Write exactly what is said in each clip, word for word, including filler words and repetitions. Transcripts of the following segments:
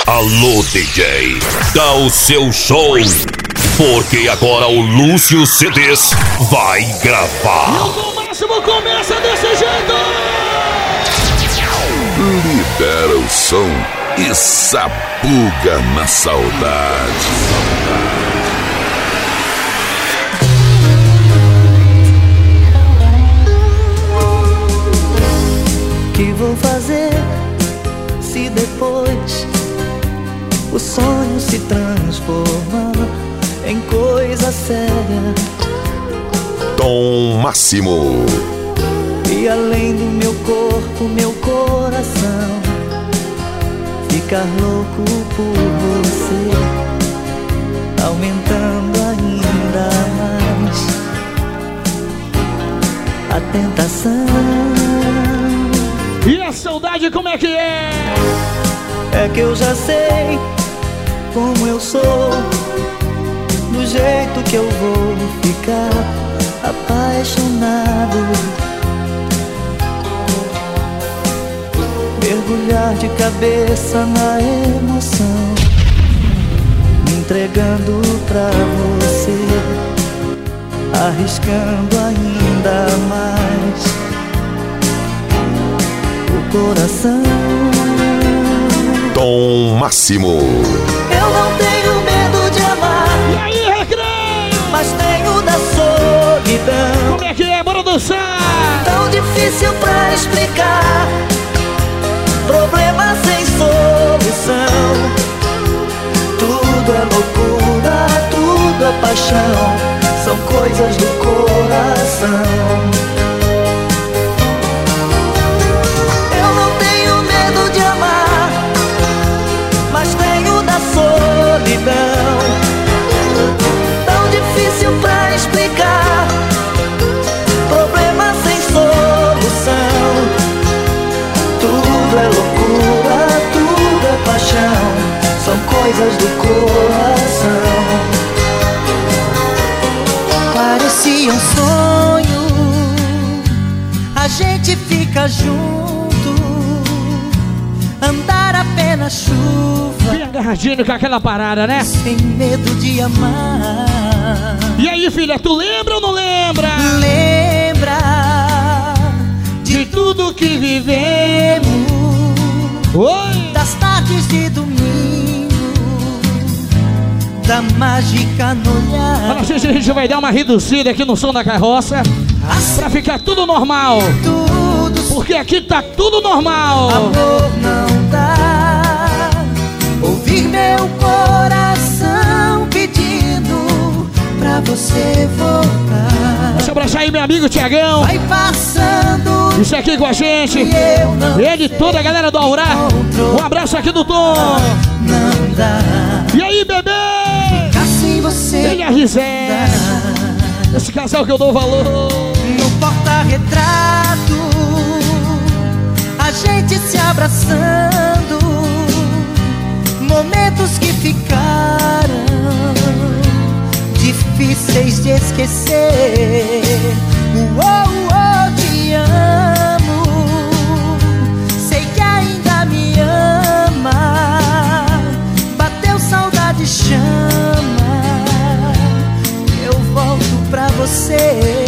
Alô, D J, dá o seu show, porque agora o Lúcio C Ds vai gravar. E o Tom Máximo começa desse jeito. Libera o som e sapuga na saudade. O que vou fazer se depois o sonho se transformar em coisa séria? Tom Máximo. E além do meu corpo, meu coração ficar louco por você, aumentando ainda mais a tentação. E a saudade como é que é? É que eu já sei como eu sou, do jeito que eu vou ficar apaixonado, mergulhar de cabeça na emoção, me entregando pra você, arriscando ainda mais o coração. Tom Máximo. Eu não tenho medo de amar. E aí, recreio? Mas tenho da solidão. Como é que é? Bora dançar! Tão difícil pra explicar, problema sem solução. Tudo é loucura, tudo é paixão, são coisas do coração. Eu não tenho medo de amar, mas tenho da solidão. Tão difícil pra explicar, problema sem solução. Tudo é loucura, tudo é paixão, são coisas do coração. Parecia um sonho, a gente fica junto, andar apenas chuva, Bem agarradinho com aquela parada, né? sem medo de amar. E aí, filha, tu lembra ou não lembra? Lembra de tudo que vivemos, Oi! das tardes de domingo, da mágica no olhar. Para a gente, a gente vai dar uma reduzida aqui no som da carroça pra ficar tudo normal. Tudo, Porque aqui tá tudo normal. amor não dá. Ouvir meu coração pedindo pra você voltar. Deixa eu abraçar aí meu amigo Tiagão. Vai passando Isso aqui com a gente. e eu não Ele e toda a galera do Aurá. Um abraço aqui do Tom. não dá. E aí, bebê? Assim você Ele é a Rizé. Esse casal que eu dou valor. no porta-retrato, a gente se abraçando, momentos que ficaram difíceis de esquecer. Uou, uou, te amo, sei que ainda me ama, bateu saudade, chama, eu volto pra você.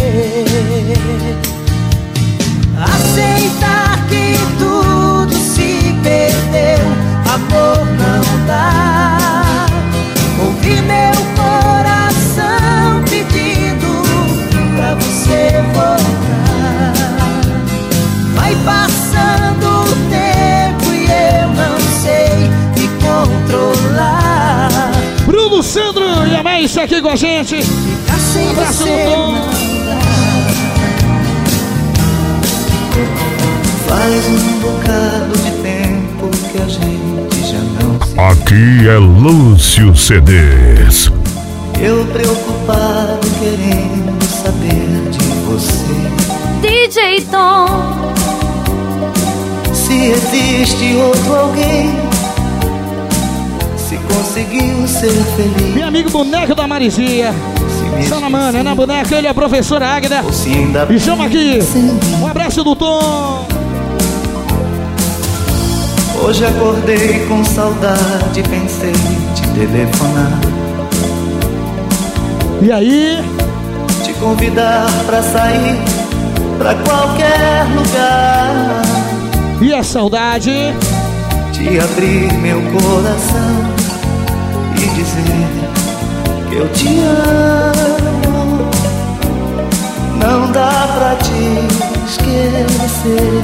Aceitar que tudo se perdeu, amor não dá. Ouvir meu coração pedindo pra você voltar. Vai passando o tempo e eu não sei me controlar. Bruno Sandro e a Maísa aqui com a gente. Ficar sem Um abraço você no Tom. não dá. Faz um bocado de tempo que a gente já não se... Aqui é Lúcio C Ds. Eu preocupado querendo saber de você, D J Tom. se existe outro alguém, se conseguiu ser feliz, Meu amigo boneco da Marizia. se me Salamana, é na boneca, ele é a professora Águida. ou se ainda E chama aqui. sem mim. Um abraço do Tom. Hoje acordei com saudade e pensei em te telefonar. E aí? Te convidar pra sair pra qualquer lugar. E a saudade? Te abrir meu coração e dizer que eu te amo. Não dá pra te esquecer.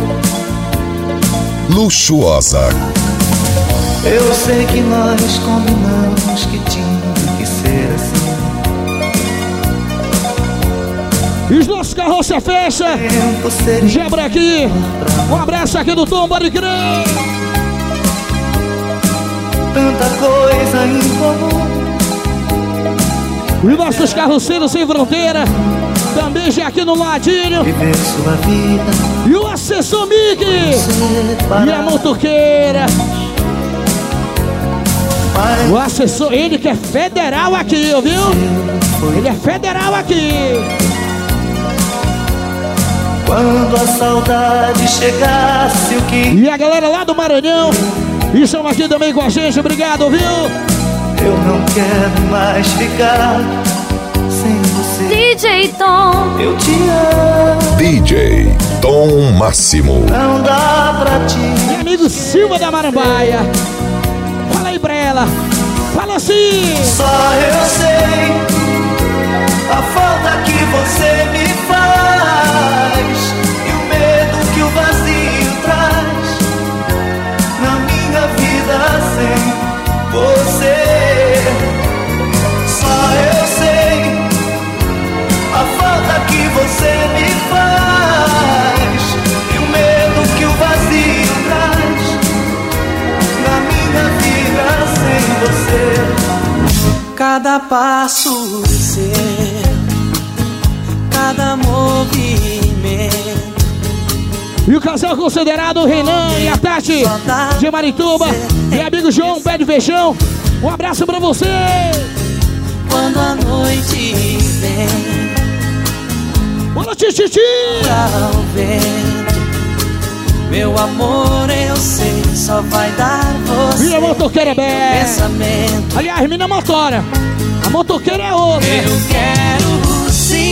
Luxuosa. Eu sei que nós combinamos que tinha que ser assim. E os nossos carroça fecha. Gebra aqui. Um abraço aqui do Tom, pode crer. Tanta coisa em comum. E nossos carroceiros sem fronteira também já aqui no ladinho. Viver sua vida. E o assessor Mickey. E a motoqueira. Mas o assessor, ele que é federal aqui, viu? Ele é federal aqui. Quando a saudade chegasse, o que... E a galera lá do Maranhão estão aqui também com a gente, obrigado, viu? Eu não quero mais ficar sem você. D J Tom. Eu te amo. D J Tom Máximo. Não dá pra ti. Meu amigo Silva da Marambaia. Fala aí pra ela. Fala assim. Só eu sei a falta que você me faz e o medo que o vazio traz na minha vida sem você. Só eu sei a falta que você me faz e o medo que o vazio traz na minha vida sem você. Cada passo seu, cada movimento. E o casal considerado, o Renan e a Tati de Marituba. E amigo João, pé de feijão. Um abraço pra você. Quando a noite vem, boa noite, Titi. ao vento, meu amor, eu sei, só vai dar você. Minha motoqueira é bem. Pensamento. Aliás, minha motora. A motoqueira é outra. Eu quero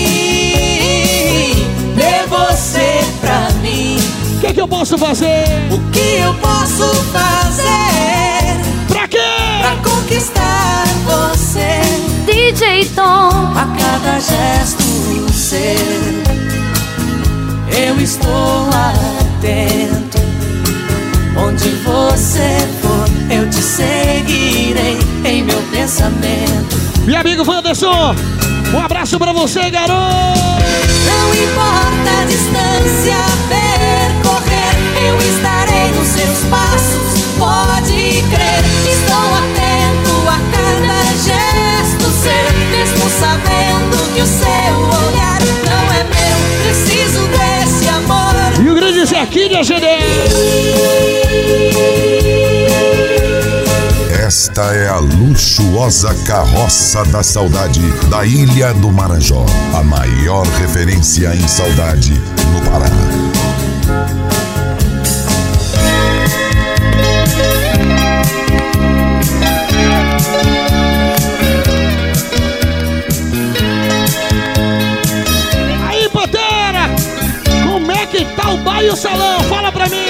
sim ter você pra mim. O que, que eu posso fazer? O que eu posso fazer Pra quê? pra conquistar você? D J Tom. A cada gesto seu, eu estou atento. Onde você for, eu te seguirei em meu pensamento. Meu amigo Wanderson, um abraço pra você, garoto. Não importa a distância percorrer, eu estarei nos seus passos, pode crer. Estou atento a cada gesto seu, mesmo sabendo que o seu olhar não é meu. Preciso desse amor. E o grande Zequinha G D. Esta é a luxuosa carroça da saudade da Ilha do Marajó, a maior referência em saudade no Pará. Aí, Pantera, como é que tá o bar e o salão? Fala pra mim.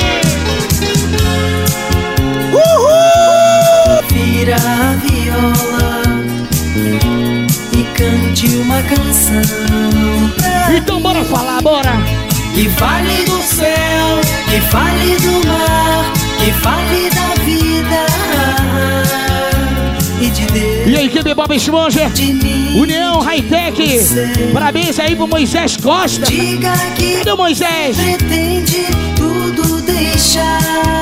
Vira a viola e cante uma canção Então bora falar, bora. que fale do céu, que fale do mar, que fale da vida e de Deus. E aí, que Bob Esponja, De mim, União Hightech. Parabéns aí pro Moisés Costa. diga que Cadê o Moisés? pretende tudo deixar,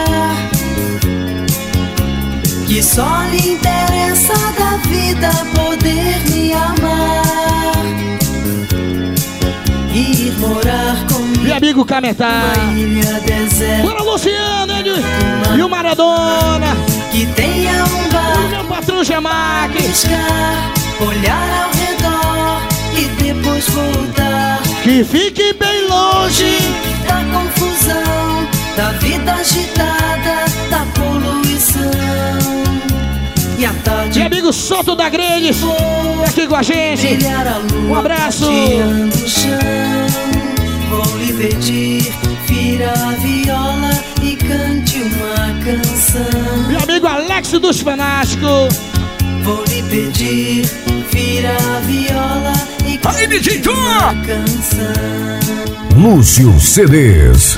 que só lhe interessa da vida poder me amar, ir morar comigo Meu amigo Cametá. numa ilha deserta Bora, Luciano, ele e o Maradona. que tenha um O bar, meu patrão Jamaque. piscar, olhar ao redor e depois voltar Que fique bem longe. da confusão da vida agitada, da poluição. E a tarde, meu amigo Soto da Grandes, aqui com a gente. Um abraço. No chão, vou lhe pedir, vira a viola e cante uma canção. Meu amigo Alex dos Fanáticos. Vou lhe pedir, vira a viola e cante uma canção. Lúcio C Ds.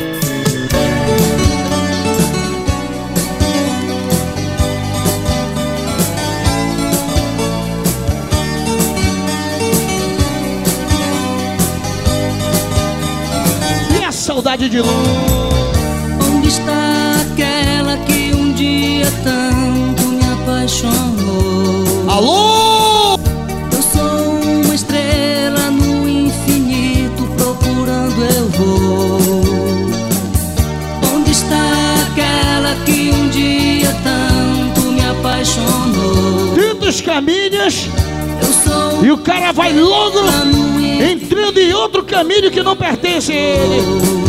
Saudade de luz. Onde está aquela que um dia tanto me apaixonou? Alô! Eu sou uma estrela no infinito, procurando eu vou. Onde está aquela que um dia tanto me apaixonou? Tantos caminhos. Eu sou e o cara vai logo entrando em outro caminho que não pertence a ele.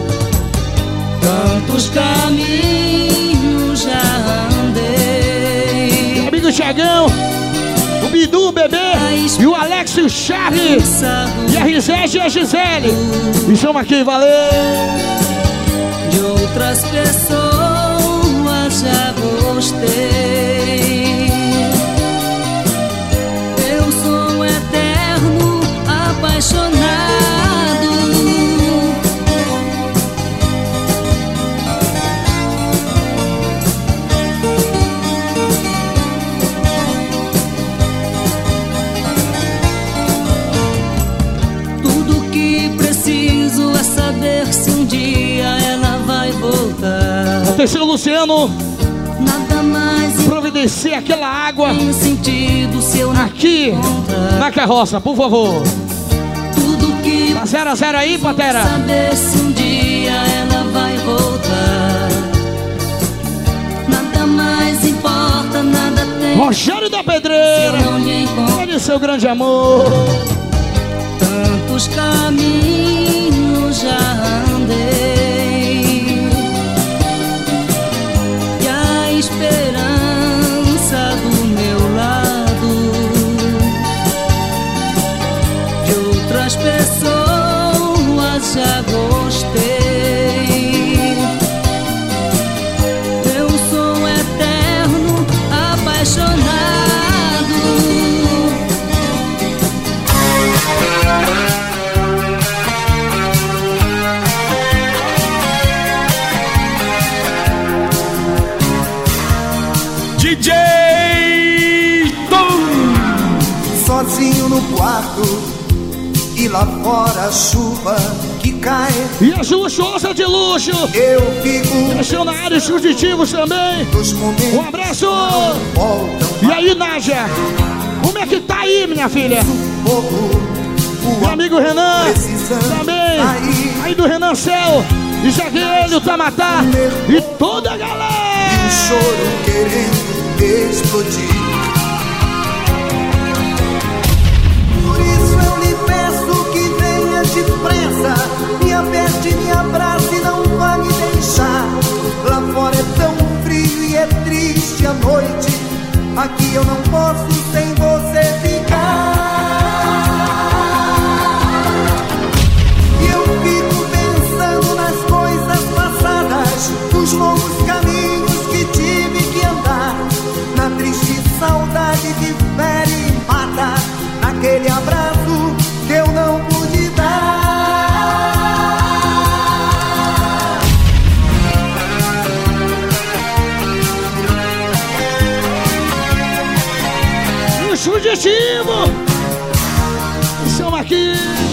Tantos caminhos já andei. Meu amigo Thiagão, o Bidu, o Bebê, e o Alex, e o Charles, e a Rizete e a Gisele. E chama aqui, valeu! De outras pessoas já gostei. Eu sou um eterno apaixonado. Saber se um dia ela vai voltar. Atenção, Luciano. Nada mais providencia aquela água tem sentido se eu não aqui encontrar. Na carroça, por favor. Tudo que tá zero a zero aí, Pantera. Saber se um dia ela vai voltar. Nada mais importa, nada tem. Rogério da Pedreira. Se eu não lhe encontrar. Olha o seu grande amor. Tantos caminhos já andei e a esperança do meu lado de outras pessoas já gostei. Eu sou um eterno apaixonado. D J Tom. Sozinho no quarto e lá fora a chuva que cai. E as luxuosas de luxo. Eu fico deixando na área fugitivos também. Um abraço. E aí, Nádia? Como é que tá aí, minha filha? Meu amigo Renan também. Aí do Renan Céu. E Jagueiro, Tamatá. E toda a galera. E o choro querendo explodir. Por isso eu lhe peço que venha depressa. Me aperte, me abrace e não vá me deixar. Lá fora é tão frio e é triste a noite. Aqui eu não posso sem você ficar. E eu fico pensando nas coisas passadas, nos longos caminhos que tive que andar, na triste saudade que fere e mata, naquele abraço que eu não pude dar. E os fugitivos são aqui.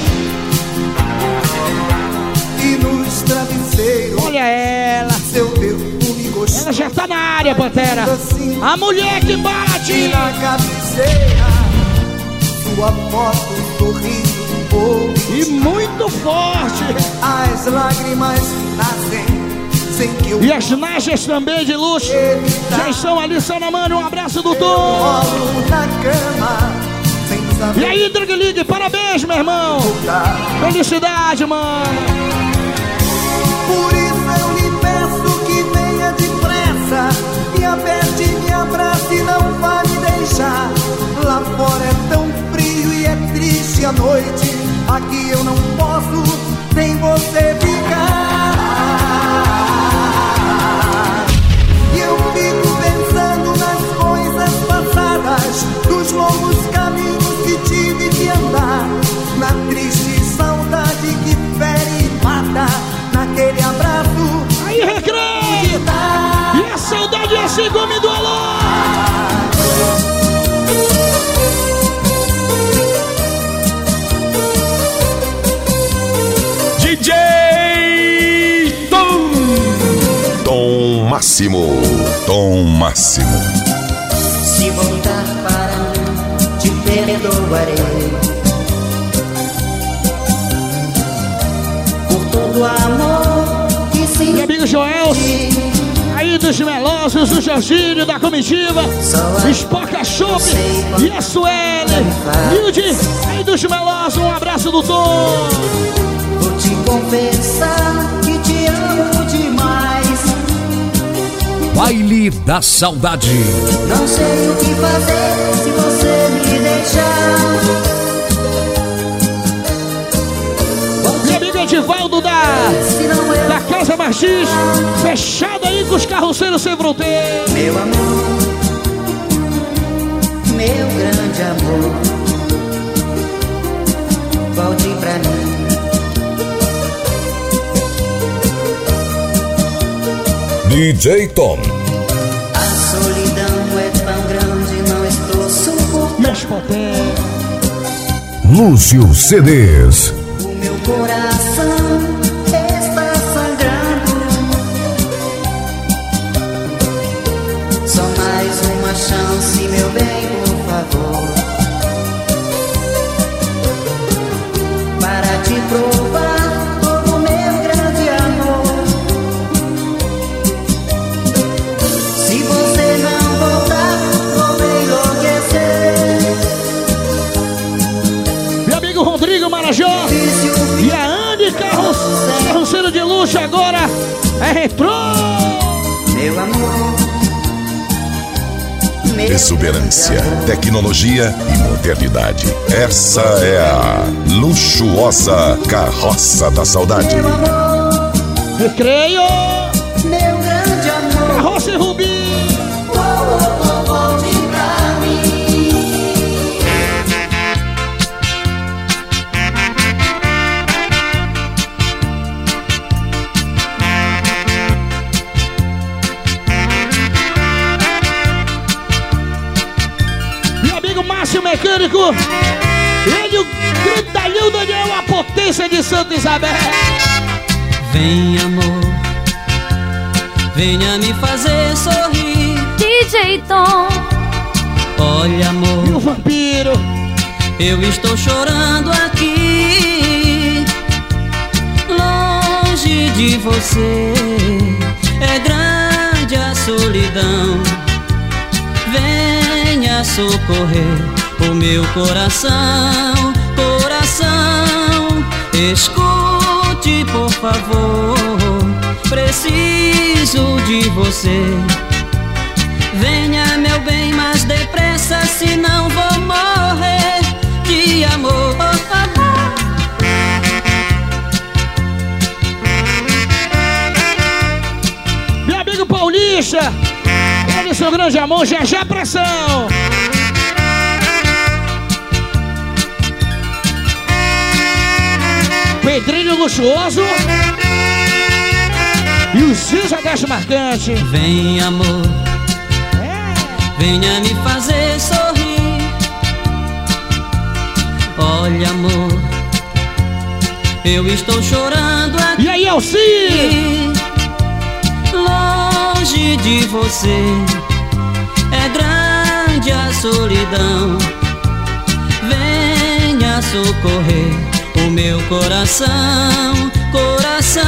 E nos travesseiros, olha ela, seu perfume gostoso. Ela já tá na área, Pantera. A mulher que bate. E na cabeceira, sua foto sorrindo um pouco. E muito forte. As lágrimas nascem sem que eu. E as najas também de luxo já estão ali, Sanamano. Um abraço do Tom. Rolo na cama, sem saber. E aí, Drag League, parabéns, meu irmão. Felicidade, mano. Por isso eu venha depressa, me aperte, me abrace e não vá me deixar. Lá fora é tão frio e é triste a noite, aqui eu não posso sem você ficar. E eu fico pensando nas coisas passadas, dos longos caminhos que tive que andar, na triste saudade que fere e mata, naquele abraço. Aí, Recreio! E a saudade é assim como do alô! D J Tom! Tom Máximo, Tom Máximo. Se voltar para mim, te perdoarei por todo o amor que se... Meu amigo Joel, aí dos Melosos, o Jorginho da comitiva, Espoca Shop e a Sueli, Hilde, aí dos Melosos, um abraço do Tom. Vou te confessar que te amo demais. Baile da Saudade. Não sei o que fazer se você me deixar. Meu amigo Edivaldo da, da Casa Martins, fechado aí com os carroceiros sem fronteira. Meu amor, meu grande amor, volte pra mim. D J Tom. A solidão é tão grande, não estou suportando. Meus potentes. Lúcio C Ds. O meu coração está sangrando. Só mais uma chance, meu bem, por favor, para te provar todo o meu grande amor. Se você não voltar, vou enlouquecer. Meu amigo Rodrigo Marajó e a Andy Carros, carroceiro de luxo agora é retrô. Meu amor, meu Exuberância, tecnologia e modernidade. Essa é a luxuosa Carroça da Saudade. meu amor, Recreio, meu grande amor. Carroça e Rubi. Oh, oh, oh, volte pra mim. Meu amigo Márcio Mecânico, ele o grandalhão Daniel, a potência de Santa Isabel. Vem, amor, venha me fazer sorrir. D J Tom, Olha, E o amor, vampiro, eu estou chorando aqui, longe de você. É grande a solidão. Venha socorrer o meu coração, coração. Escute, por favor, preciso de você. Venha, meu bem, mais depressa, senão vou morrer de amor. meu amigo Paulista, ele seu grande amor, já já pressão. Pedrinho luxuoso e o Cisa Deste Marcante. Vem, amor, venha me fazer sorrir. Olha, amor, eu estou chorando aqui, E aí, Elci? longe de você. É grande a solidão. Venha socorrer o meu coração, coração.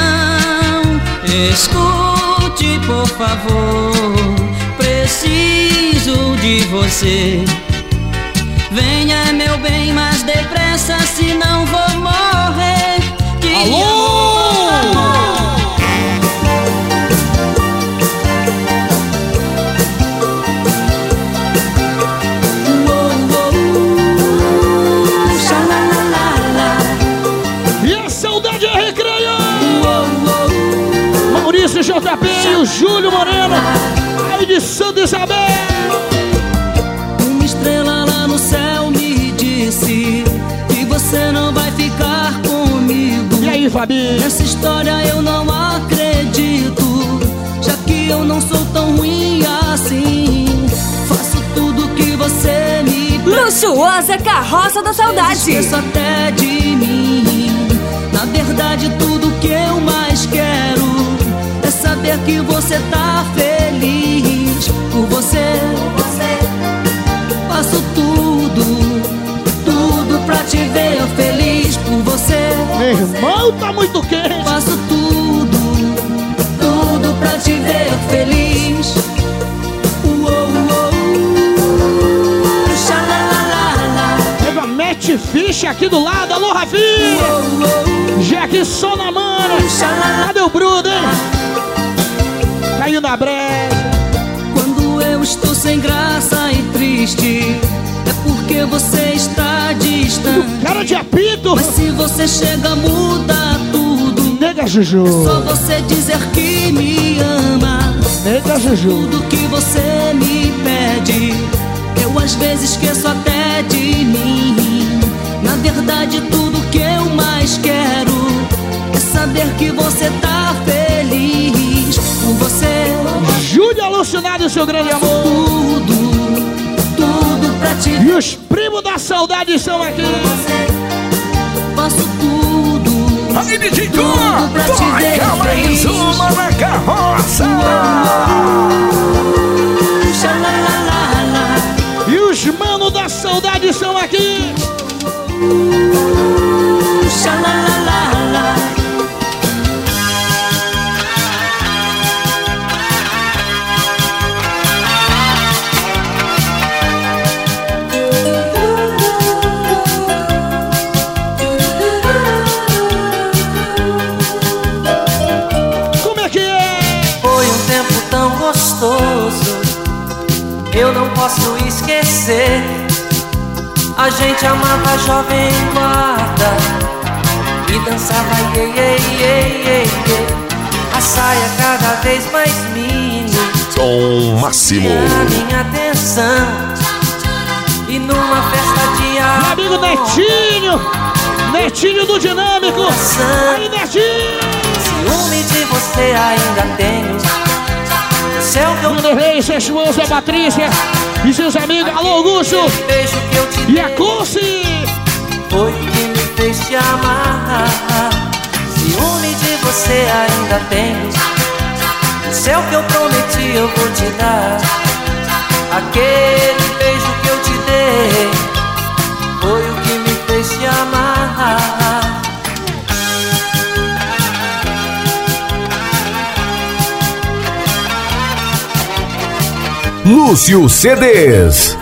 Escute, por favor, preciso de você. Venha, meu bem, mais depressa, senão vou morrer de Alô? amor. Fabi. Nessa história eu não acredito, já que eu não sou tão ruim assim. Faço tudo que você me pede. Luxuosa Carroça da Saudade. Esqueço até de mim. Na verdade tudo que eu mais quero é saber que você tá feliz. Por você, faço tudo, tudo pra te ver feliz. Por você, meu irmão, tá muito quente. faço tudo, tudo pra te ver feliz. Uou, uou, xalalalala. Pega, mete ficha aqui do lado. Alô, Rafinha. Uou, uou, Jackson na mana. Cadê o Bruno, hein? Caiu na brecha. Quando eu estou sem graça e triste, é porque você está distante. Cara de apito. Mas se você chega, muda tudo. Nega Juju. É só você dizer que me ama. Nega Juju. Tudo que você me pede, eu às vezes esqueço até de mim. Na verdade tudo que eu mais quero é saber que você tá feliz. Por você, Júlia alucinado e seu grande amor. tudo, tudo pra te E os primos da saudade estão aqui. faço tudo, Aí, D J tudo pra te ver Toca mais feliz. uma na carroça. Xalalalala. E os manos da saudade estão aqui. Xalalalala. Como é que é? Foi um tempo tão gostoso, eu não posso esquecer. A gente amava jovem guarda e dançava iê, iê, iê, iê, iê. A saia cada vez mais mini, Som máximo. a minha atenção. E numa festa de Meu amor, amigo Netinho. Netinho do Dinâmico. Aí, Netinho. ciúme de você ainda tenho. Céu que eu Vanderlei, sua esposa Patrícia e seus amigos. Alô, Augusto. beijo que eu te E a dei. Cursi. Foi que me fez te amar. Ciúme de você ainda tenho. O céu que eu prometi eu vou te dar. Aquele beijo que eu te dei foi o que me fez te amar. Lúcio C Ds.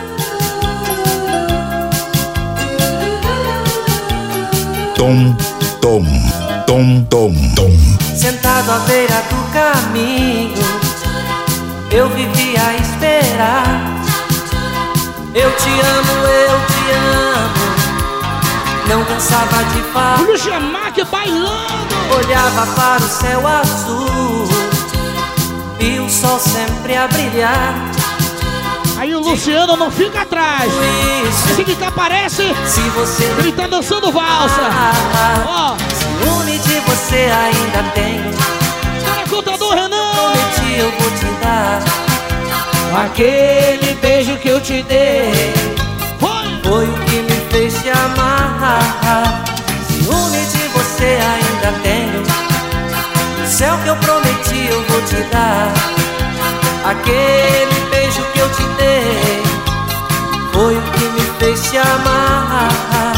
Tom, tom, tom, tom, tom. Sentado à beira do caminho, eu vivia a esperar. Eu te amo, eu te amo. Não cansava de falar. Lucia Mac bailando. Olhava para o céu azul e o sol sempre a brilhar. Aí o Luciano não fica atrás. Isso, Assim que aparece, se você não ele tá dançando valsa. Ó, ciúme de você ainda tenho. para contador Renan. Prometi eu vou te dar aquele beijo que eu te dei. Foi. Foi o que me fez te amar. Ciúme de você ainda tenho. O céu que eu prometi eu vou te dar. Aquele beijo que eu te dei foi o que me fez te amar.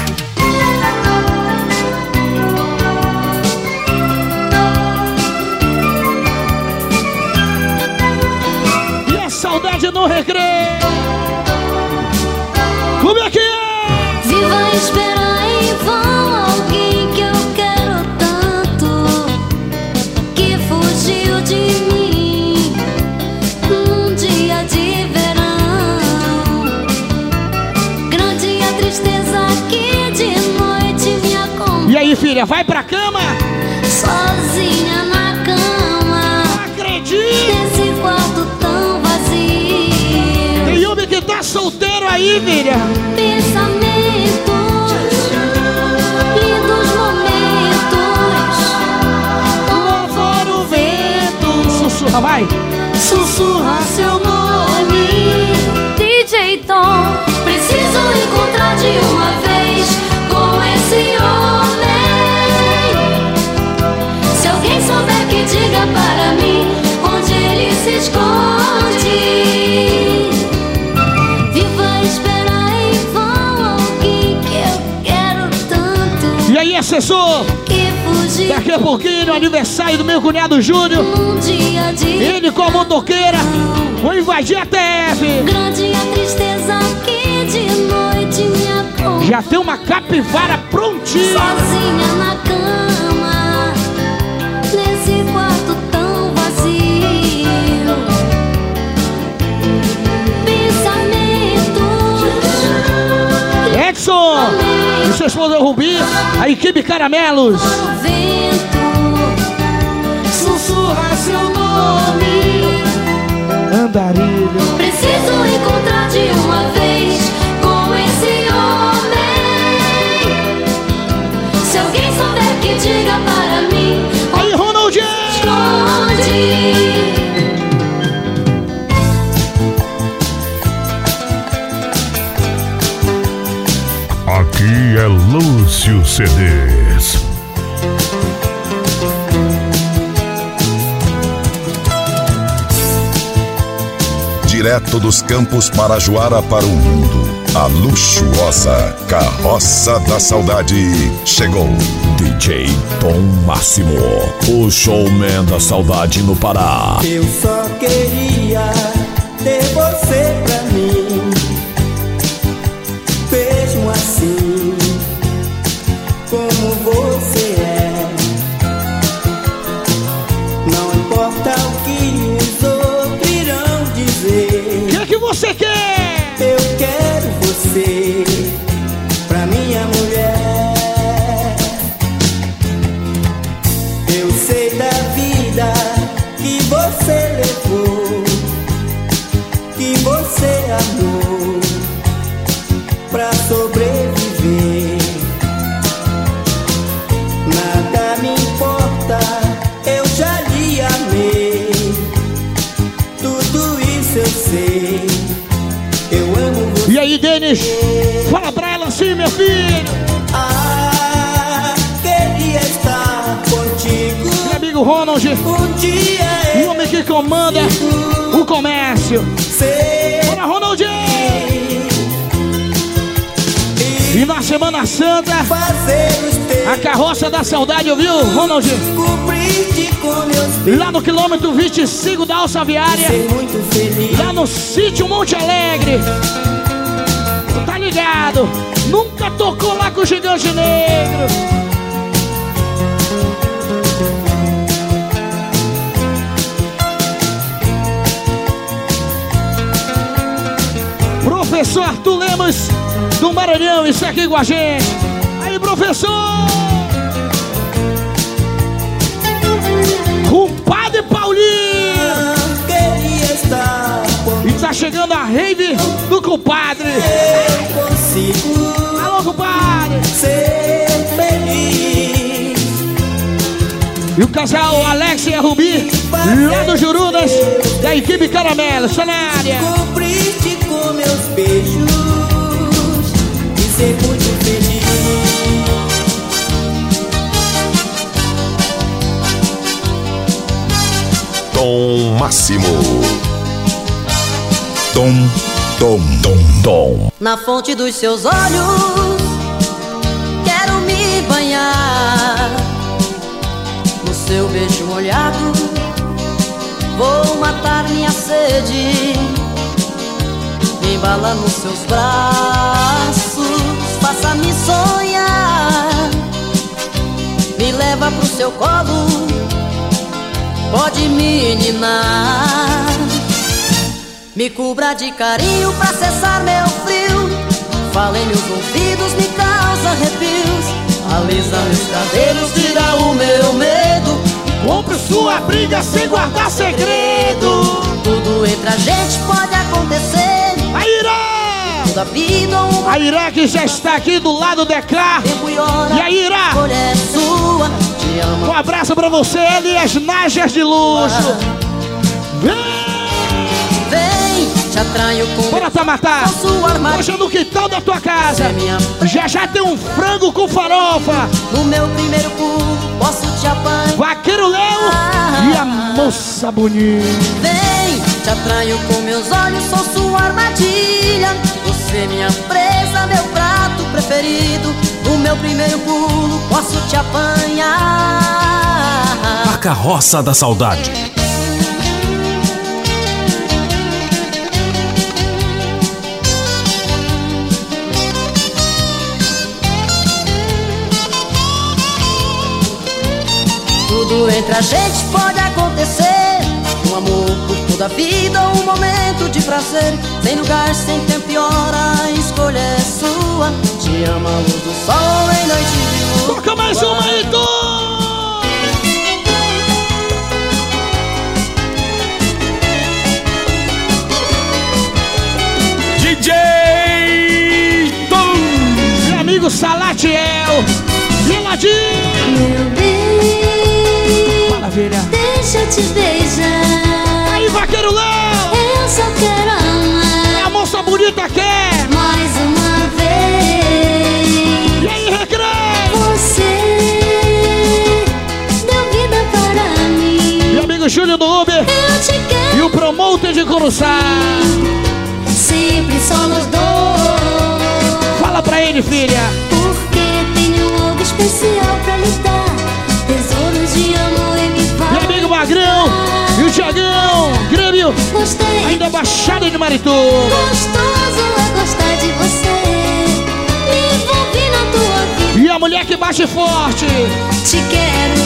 E a saudade no recreio. Como é que é? Viva esperar em vão alguém que eu quero tanto, que fugiu de mim num dia de verão. Grande a tristeza que de noite me acompanha. E aí, filha, vai pra cama? Sozinha na cama, Acredite! nesse quarto tão vazio. Tem homem que tá solteiro aí, filha. Pensamentos, lindos momentos assessor. Daqui a pouquinho, aniversário do meu cunhado Júnior. Ele com a motoqueira. Vou invadir a T F. Grande a tristeza que de noite me acompanha. Já tem uma capivara prontinha. Sozinha na cama, nesse quarto tão vazio. Pensamentos. Edson e sua esposa Rubi, a equipe Caramelos. O vento sussurra seu nome. Andarilho. Preciso encontrar de uma vez com esse homem. Se alguém souber que diga para mim. Aí, Ronald! Esconde. Aqui é Lúcio C Ds. Direto dos campos Parajoara para o mundo, a luxuosa Carroça da Saudade chegou. D J Tom Máximo, o showman da saudade no Pará. Eu só queria ter você pra mim, mesmo assim, como você é. Não importa o que os outros irão dizer. O que é que você quer? Eu quero você pra minha mulher. Eu sei da vida que você levou, que você amou pra sobreviver. Nada me importa, eu já lhe amei. Tudo isso eu sei. Eu amo você. E aí, Denis? Fala pra ela assim, meu filho. Ah, queria estar contigo. Meu amigo Ronald, um dia o homem que comanda o comércio. Bora, Ronald! E na Semana Santa, a Carroça da Saudade, ouviu, Ronald? Lá no quilômetro vinte e cinco da Alça Viária, lá no sítio Monte Alegre. Tu tá ligado? Nunca tocou lá com o Gigante Negro. Professor Arthur Lemos, do Maranhão, isso aqui com a gente. Aí, professor! Compadre Paulinho! Queria estar e tá chegando a rave do compadre. Eu consigo. Alô, compadre! Ser feliz. E o casal Alex e a Rubi, lá do Jurunas, da equipe Caramelo, está na área. Cobrir-te com meus beijos e ser muito feliz. Tom Máximo. Tom, Tom, Tom, Tom. Na fonte dos seus olhos quero me banhar, no seu beijo molhado vou matar minha sede. Me embala nos seus braços, faça-me sonhar, me leva pro seu colo, pode me ninar. Me cubra de carinho pra cessar meu frio, fala em meus ouvidos, me causa arrepios, alisa meus cabelos, tira o meu medo, compre sua briga sem guardar segredo. Tudo entre a gente pode acontecer. A Irá! Toda vida uma... A Irá que já está aqui do lado do Eclá. E a Irá! Mulher sua, te amo. Um abraço pra você, ele e as najas de luxo. Vem! Vem, te atraio com bora, Tamatá! Hoje é no quintal da tua casa. Já já tem um frango com farofa. No meu primeiro pulo, posso te apanhar. Vaqueiro Léo ah, e a moça bonita. Vem, te atraio com meus olhos, sou sua armadilha. Você minha presa, meu prato preferido. O meu primeiro pulo posso te apanhar. A Carroça da Saudade. Tudo entre a gente pode acontecer. Um amor por toda a vida, um momento de prazer. Sem lugar, sem tempo e hora, a escolha é sua. Te amo a luz do sol em noite de lua. Toca mais uma aí, tu! D J Tom! Meu amigo Salatiel! Geladinho! Meu bem, Maravilha! deixa eu te beijar. Aí, vaqueiro Léo! Eu só quero amar A moça bonita quer! mais uma vez. E aí, recreio! Você deu vida para mim. Meu amigo Júlio do Uber! Eu te quero. E o promoter de Curuçá! Sempre somos dois. Fala pra ele, filha! Porque tenho algo especial pra lhe dar. Tesouros de amor e me vai. Meu amigo Magrão! E o Thiagão! Grêmio! Gostei. Ainda Baixada de Marituba! Gostoso é gostar de você. Me envolvi na tua vida. E a mulher que bate forte! Te quero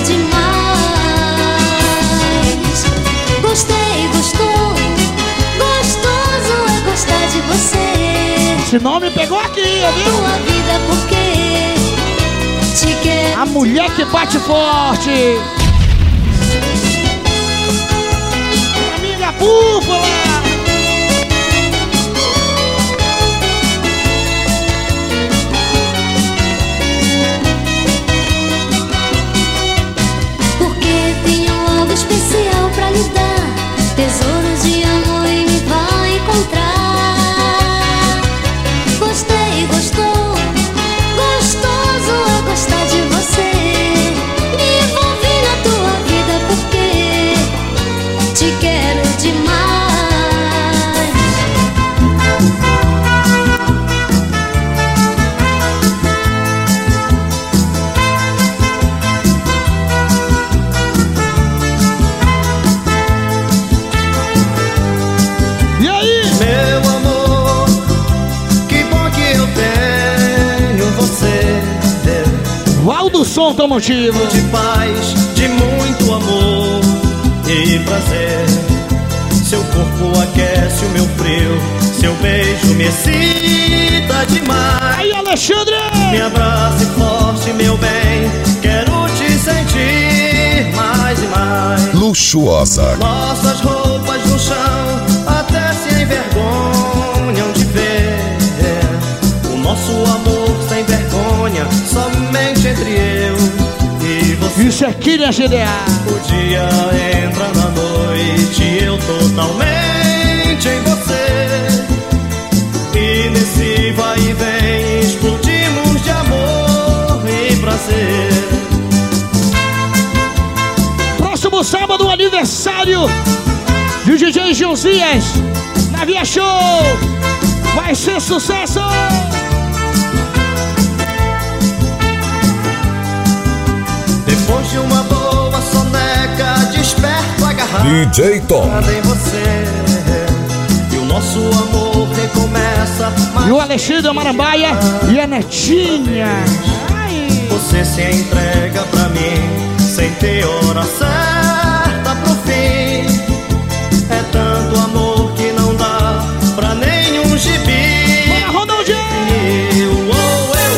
demais. Gostei, gostou. Gostoso é gostar de você. Esse nome pegou aqui, viu? Tua vida porque te quero. A mulher que bate forte! Minha amiga Búfala! Porque tenho algo especial pra lhe dar. Tesouros de amor e me vai encontrar. Gostei, gostou. Gostoso é gostar de você. Me envolvi na tua vida porque te quero demais. E aí? Meu amor, que bom que eu tenho você. Valdo Som Automotivo! De paz, de muito amor e prazer. Seu corpo aquece o meu frio. Seu beijo me excita demais. Aí, Alexandre! Me abrace forte, meu bem. Quero te sentir mais e mais. Luxuosa. Nossas roupas no chão até se envergonham de ver. O nosso amor sem vergonha, somente entre eu e você. Isso é Killian G D A! O dia entra na noite, eu totalmente em você. E nesse vai e vem explodimos de amor e prazer. Próximo sábado, aniversário do D J Josias na Via Show! Vai ser sucesso! Depois de uma boa soneca, desperto agarrado D J Tom. em você. E o nosso amor recomeça. E o Alexandre Marambaia e a Netinha! Ai. Você se entrega pra mim sem ter hora certa pro fim. É tanto amor que não dá pra nenhum gibi. Bora, Ronaldinho! Eu, oh, eu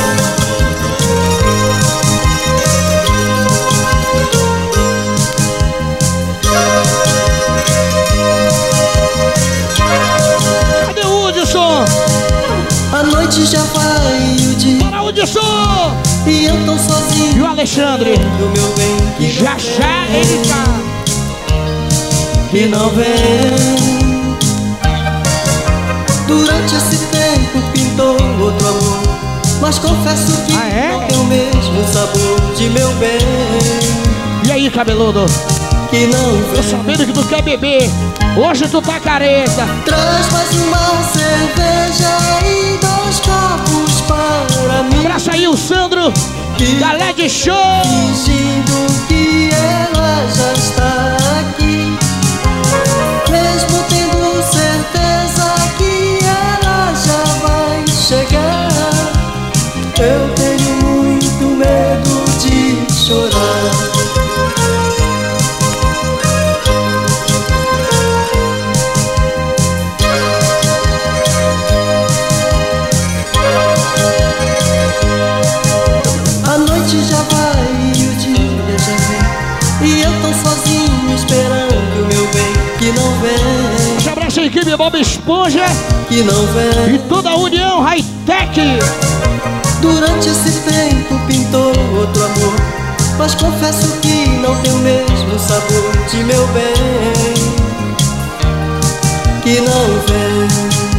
Cadê o Hudson? A noite já vai e o dia. Bora, Hudson! E eu tô sozinho. E o Alexandre? Do meu bem que Já já ele tá! que não vem. Durante esse tempo pintou outro amor, mas confesso que Ah, é? não tem o mesmo sabor de meu bem. E aí, cabeludo? Que não Tô vem. sabendo que tu quer beber. Hoje tu tá careta. Traz mais uma cerveja e dois copos para mim. Abraça aí o Sandro da L E D Show. Fingindo que ela já está aqui, mesmo tendo certeza que ela já vai chegar. Eu tenho muito medo de chorar. A noite já vai e o dia já vem, e eu tô sozinho esperando o meu bem que não vem. Já abraça a equipe Bob Esponja Que não vem. e toda a União Hightech. Durante esse tempo pintou outro amor, mas confesso que não tem o mesmo sabor de meu bem. Que não vem.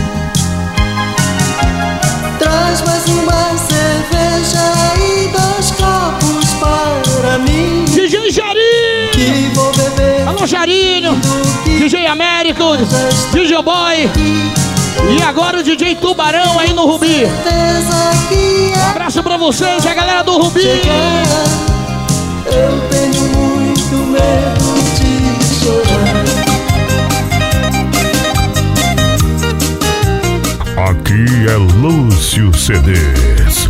Traz mais uma cerveja e dois copos para mim. D J Jarinho, que vou beber. Alô Jarinho, D J Américo, D J Boy e agora o D J Tubarão aí no Rubi. Um abraço pra vocês, a galera do Rubi. Eu tenho muito medo de chorar. Aqui é Lúcio C Ds.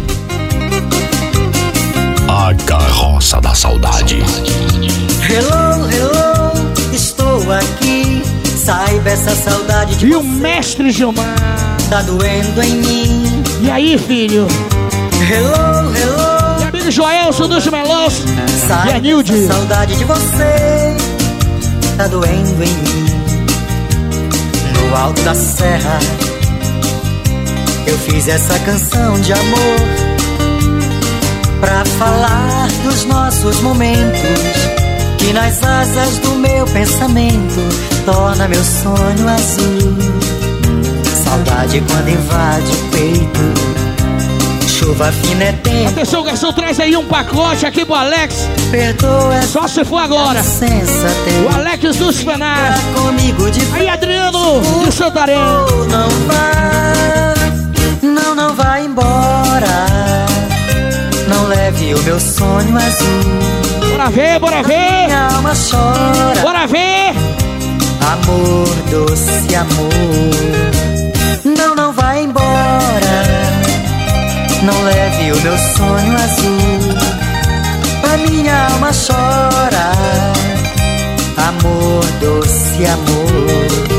A Carroça da Saudade. Hello, hello, estou aqui. Saiba essa saudade de E você. o mestre Gilmar tá doendo em mim. E aí, filho? Hello, hello, Meu amigo Joelson dos Melós e a saiba Nilde. essa saudade de você tá doendo em mim. No alto da serra eu fiz essa canção de amor pra falar dos nossos momentos, que nas asas do meu pensamento torna meu sonho azul. Saudade quando invade o peito, chuva fina é tempo. Atenção, garçom, traz aí um pacote aqui pro Alex. Perdoa, só se for agora. O Alex dos Penais. Comigo de aí, Adriano de Santarém. Não vá, não, não vá embora. Não leve o meu sonho azul. Bora ver, bora ver. Minha alma chora. Bora ver. Amor, doce amor. Não, não vá embora. Não leve o meu sonho azul. A minha alma chora. Amor, doce amor.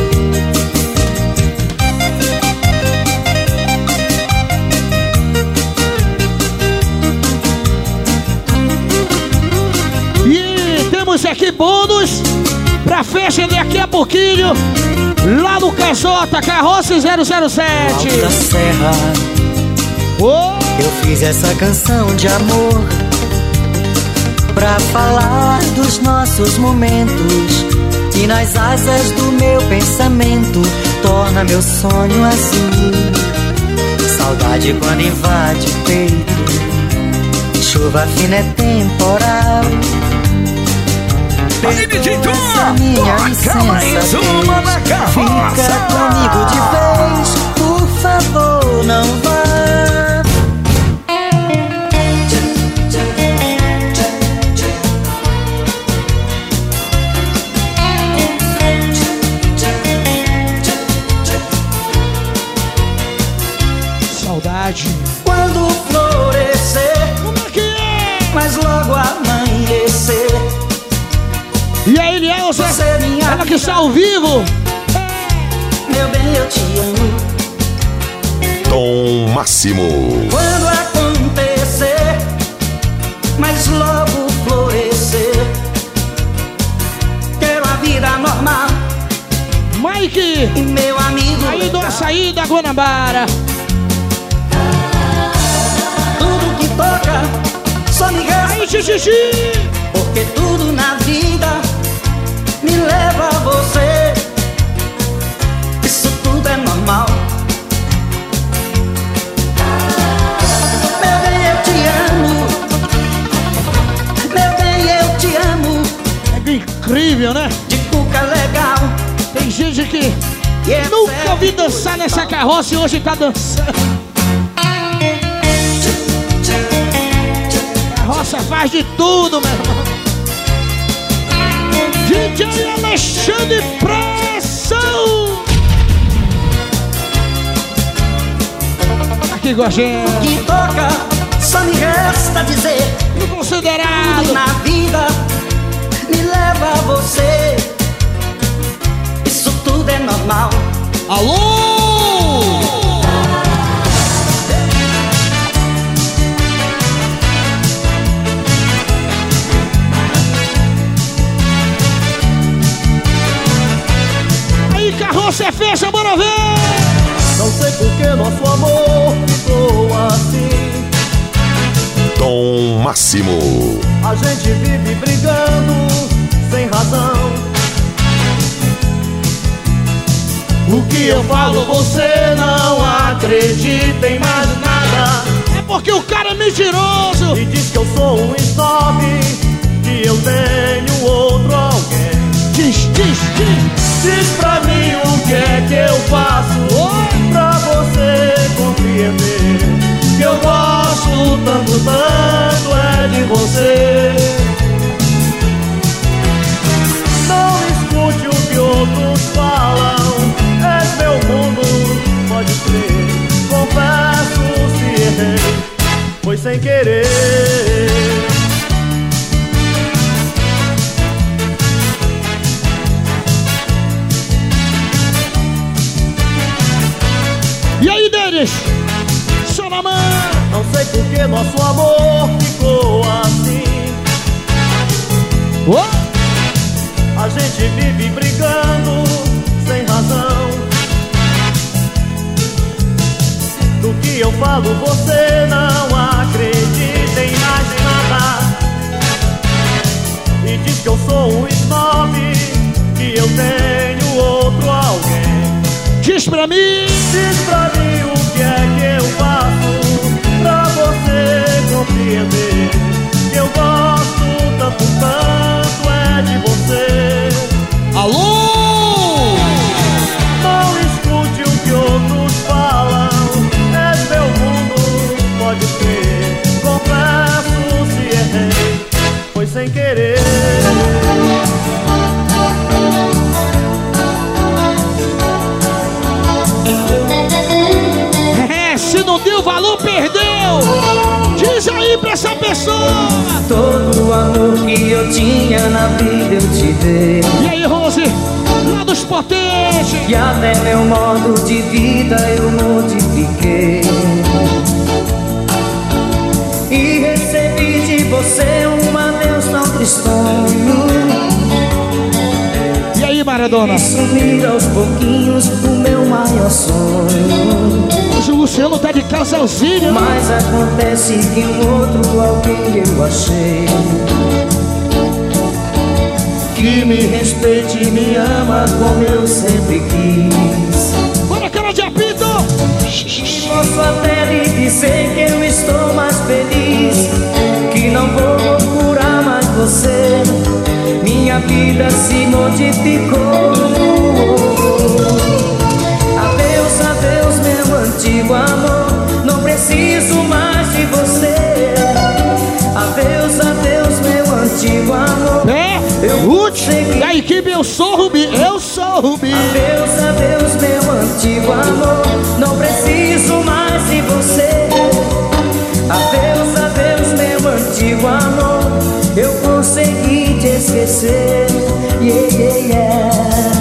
Temos aqui bônus pra festa daqui a pouquinho lá no Casota, Carroça zero zero sete. Da serra, oh. Eu fiz essa canção de amor pra falar dos nossos momentos, que nas asas do meu pensamento torna meu sonho azul. Saudade quando invade o peito, chuva fina é temporal. Aí, D J Tom, minha toca mais uma na carroça. Fica comigo de vez, por favor, não vá. Saudade. Quando florescer, como é que é? Mas logo amanhecer. E aí, Elielza, ela que está ao vivo. Meu bem, eu te amo. Tom Máximo. Quando acontecer, mas logo florescer. Quero a vida normal. Mike e meu amigo aí do açaí da Guanabara. Tudo que toca só me resta aí, xixi. Porque tudo na vida me leva a você. Isso tudo é normal. Meu bem, eu te amo. Meu bem, eu te amo. É incrível, né? De cuca legal. Tem gente que nunca vi dançar nessa carroça e hoje tá dançando. faz de tudo, meu irmão. D J Alexandre Pressão. Aqui com a gente. Que toca, só me resta dizer. No considerado. Tudo na vida me leva a você. Isso tudo é normal. Alô! Aí, carroça é fecha, bora ver! Não sei por que nosso amor ficou assim. Tom Máximo. A gente vive brigando sem razão. O que eu falo você não acredita em mais nada. É porque o cara é mentiroso. E diz que eu sou um snob, que eu tenho outro alguém. Diz, diz, diz. Diz pra mim o que é que eu faço. Oi? Pra você compreender que eu gosto tanto, tanto é de você. Não escute o que outros falam. És meu mundo, pode crer. Confesso se errei, foi sem querer. E aí, Denis? Só na mão. Não sei por que nosso amor ficou assim. Oh. A gente vive brigando sem razão. Do que eu falo você não acredita em mais nada. E diz que eu sou um snob, que eu tenho outro alguém. Diz pra mim. Diz pra mim o que é que eu faço pra você compreender que eu gosto tanto, tanto é de você. Alô! Não escute o que outros falam. És meu mundo, pode crer. Confesso se errei, foi sem querer. Se não deu valor, perdeu. Diz aí pra essa pessoa. Todo o amor que eu tinha na vida eu te dei. E aí, Rose, lá dos potentes. E até meu modo de vida eu modifiquei. E recebi de você um adeus tão tristonho. E aí, Maradona? E sumir aos pouquinhos o meu maior sonho. Hoje o Luciano tá de casalzinho. Mas acontece que um outro alguém eu achei que me respeite e me ama como eu sempre quis. Bora, cara de apito! Posso até lhe dizer que eu estou mais feliz, que não vou procurar mais você. Minha vida se modificou. Adeus, adeus, meu antigo amor, não preciso mais de você. Adeus, adeus, meu antigo amor. É, Ruth, da equipe Eu Sou Rubi, eu sou Rubi. Adeus, adeus, meu antigo amor, não preciso mais de você. Adeus, adeus, meu antigo amor, eu consegui te esquecer. Yeah, yeah, yeah.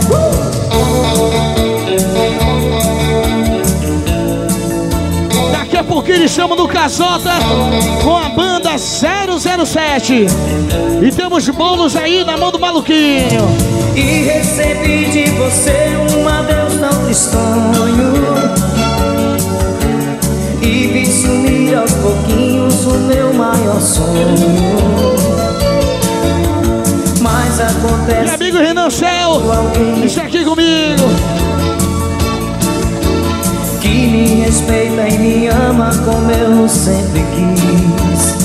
Daqui a pouquinho eles chamam do Casota com a banda zero zero sete. E temos bolos aí na mão do maluquinho. E recebi de você um adeus tão tristonho. E vi sumir aos pouquinhos o meu maior sonho. Mas acontece. Meu amigo Renan Céu, está aqui comigo. Que me respeita e me ama como eu sempre quis.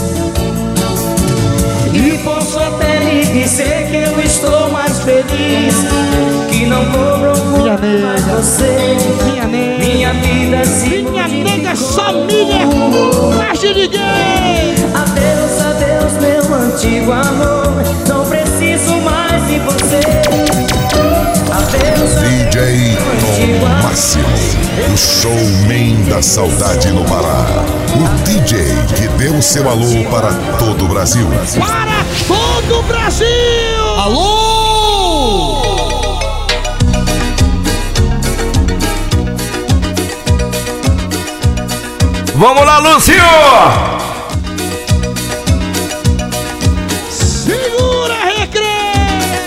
E posso até lhe dizer que eu estou mais feliz, que não vou procurar mais você. Minha nega, minha vida se minha nega, só minha, mais de ninguém. Adeus, adeus, meu antigo amor, não preciso mais de você. Adeus, D J Tom Máximo, o showman da saudade no Pará. O D J que deu seu alô para todo o Brasil. Para todo o Brasil! Alô! Vamos lá, Lúcio! Segura, Recreio!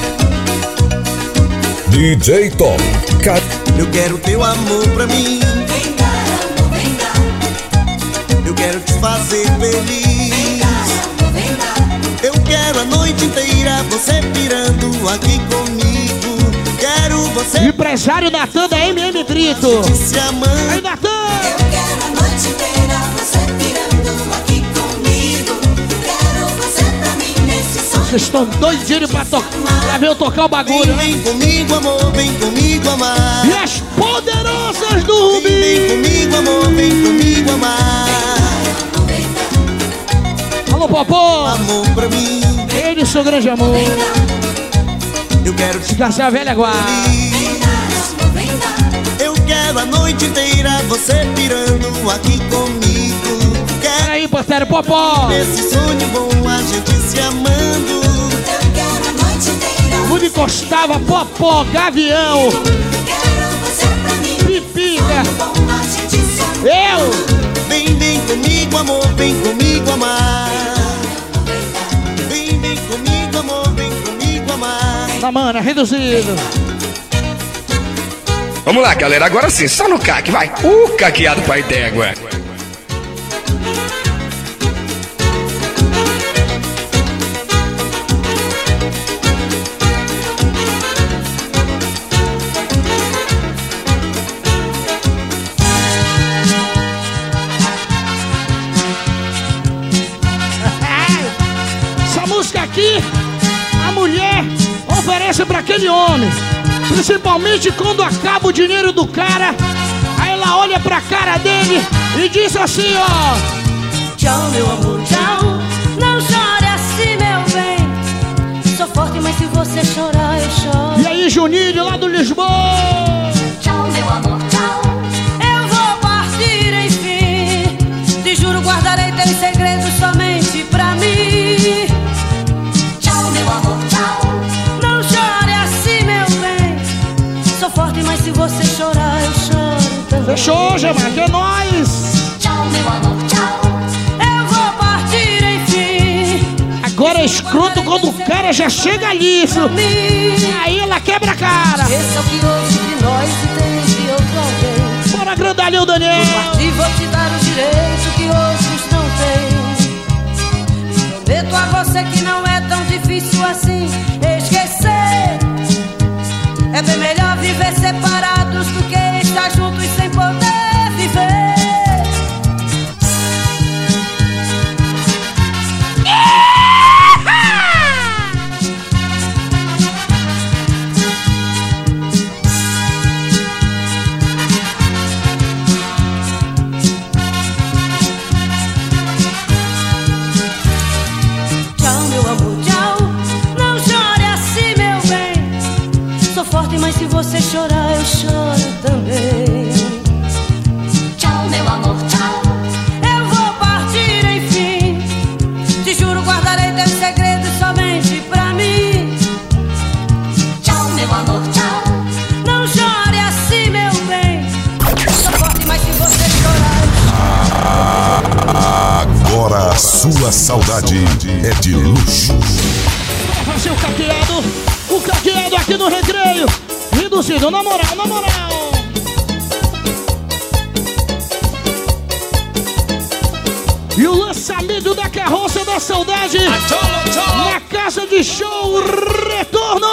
D J Tom. Eu quero teu amor pra mim. Vem cá, amor, vem cá. Eu quero te fazer feliz. Vem cá, amor, vem cá. Eu quero a noite inteira você pirando aqui comigo. Quero você. Empresário Natan da M M Brito. Se amando. Aí, Natan! Eu quero a noite inteira você pirando aqui comigo. Quero você pra mim nesse sonho. Vocês estão doidinhos pra, to pra ver eu tocar o bagulho, né? Vem comigo, amor, vem comigo, amar. E as poderosas do Rubi. Vem comigo, amor, vem comigo, amar. Alô, Popô. Amor pra mim. Ele, seu grande amor. Eu quero te casar velha guarda. Eu quero a noite inteira você pirando aqui comigo. Quero aí, parceiro, Popó. Nesse sonho bom a gente se amando. Eu quero a noite inteira. Onde encostava Popó, Gavião. Quero você pra mim. Pipica. Bom a gente se amando. Eu. Vem, vem comigo, amor, vem comigo, amar. Vem, vem comigo, amor, vem comigo, amar. Na mana, reduzido. Vamos lá, galera, agora sim, só no caque, vai. Uh, caqueado pai d'égua. Essa música aqui, a mulher oferece pra aquele homem. Principalmente quando acaba o dinheiro do cara. Aí ela olha pra cara dele e diz assim, ó: tchau, meu amor, tchau. Não chore assim, meu bem. Sou forte, mas se você chorar, eu choro. E aí, Juninho, lá do Lisboa. Tchau, meu amor, tchau. Eu vou partir, enfim. Te juro, guardarei teus segredos somente pra mim. Tchau, meu amor, tchau. Não chore assim, meu bem. Sou forte, mas se você chorar, eu choro também. Fechou, Gemar, que é nóis. Tchau, meu amor, tchau. Eu vou partir, enfim. Agora é escroto quando o cara já chega ali. Isso. Aí ela quebra a cara. Esse é o que houve de nós e tem de outro alguém. Bora, grandalhão, Daniel. E vou te dar o direito que outros não têm. Prometo a você que não é tão difícil assim esquecer. É bem melhor viver separados do que estar juntos sem poder viver. Tchau, meu amor, tchau. Não chore assim, meu bem. Sou forte, mas se você chorar, eu choro também. Tchau, meu amor, tchau. Eu vou partir, enfim. Te juro, guardarei teus segredos somente pra mim. Tchau, meu amor, tchau. Não chore assim, meu bem. Sou forte, mas se você chorar, Agora a sua saudade é de luxo. Vai fazer o caqueado. O caqueado aqui no Recreio. Reduzido, na moral, na moral. E o lançamento da Carroça da Saudade na Casa de Show Retorno.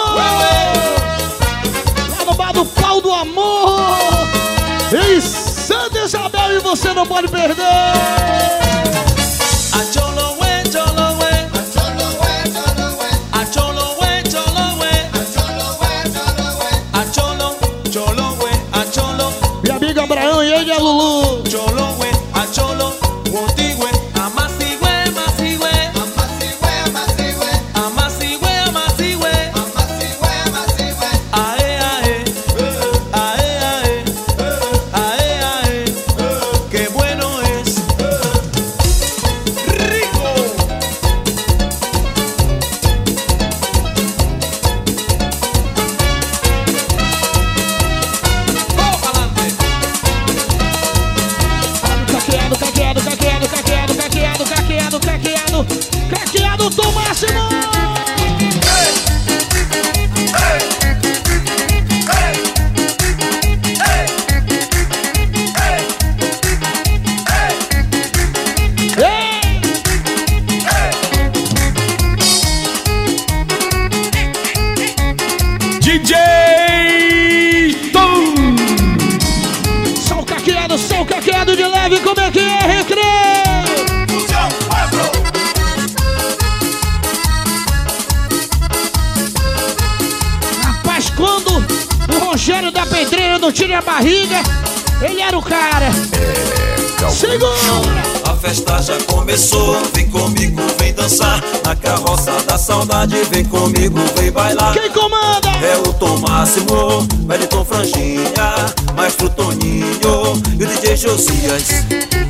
Lá no bar do Pau do Amor. Em Santa Isabel, e você não pode perder. Minha amiga Abraão e ele é Lulu. não tire a barriga, ele era o cara. É, segura! A festa já começou, vem comigo, vem dançar. Na carroça da saudade, vem comigo, vem bailar. Quem comanda? É o Tom Máximo, Wellington Franjinha, Maestro Toninho e o D J Josias.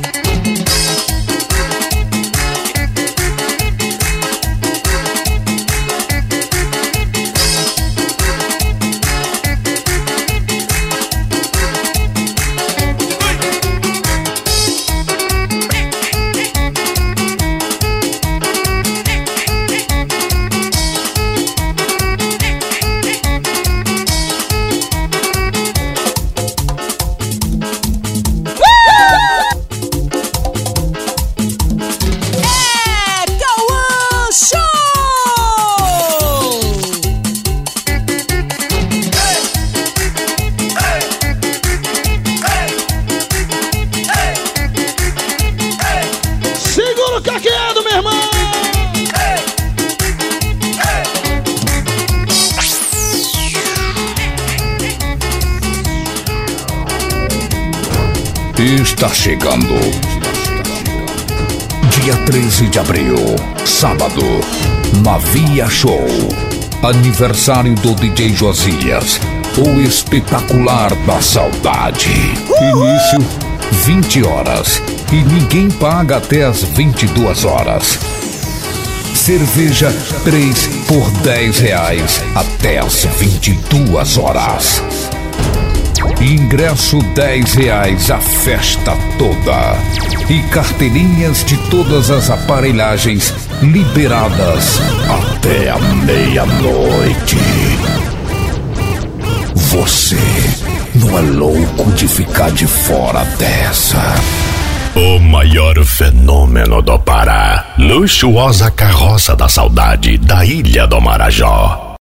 Está chegando dia treze de abril, sábado, na Via Show, aniversário do D J Josias, o espetacular da saudade. Início vinte horas e ninguém paga até as vinte e duas horas. Cerveja três por dez reais até as vinte e duas horas. Ingresso dez reais a festa toda. E carteirinhas de todas as aparelhagens liberadas até a meia-noite. Você não é louco de ficar de fora dessa? O maior fenômeno do Pará. Luxuosa carroça da saudade da Ilha do Marajó.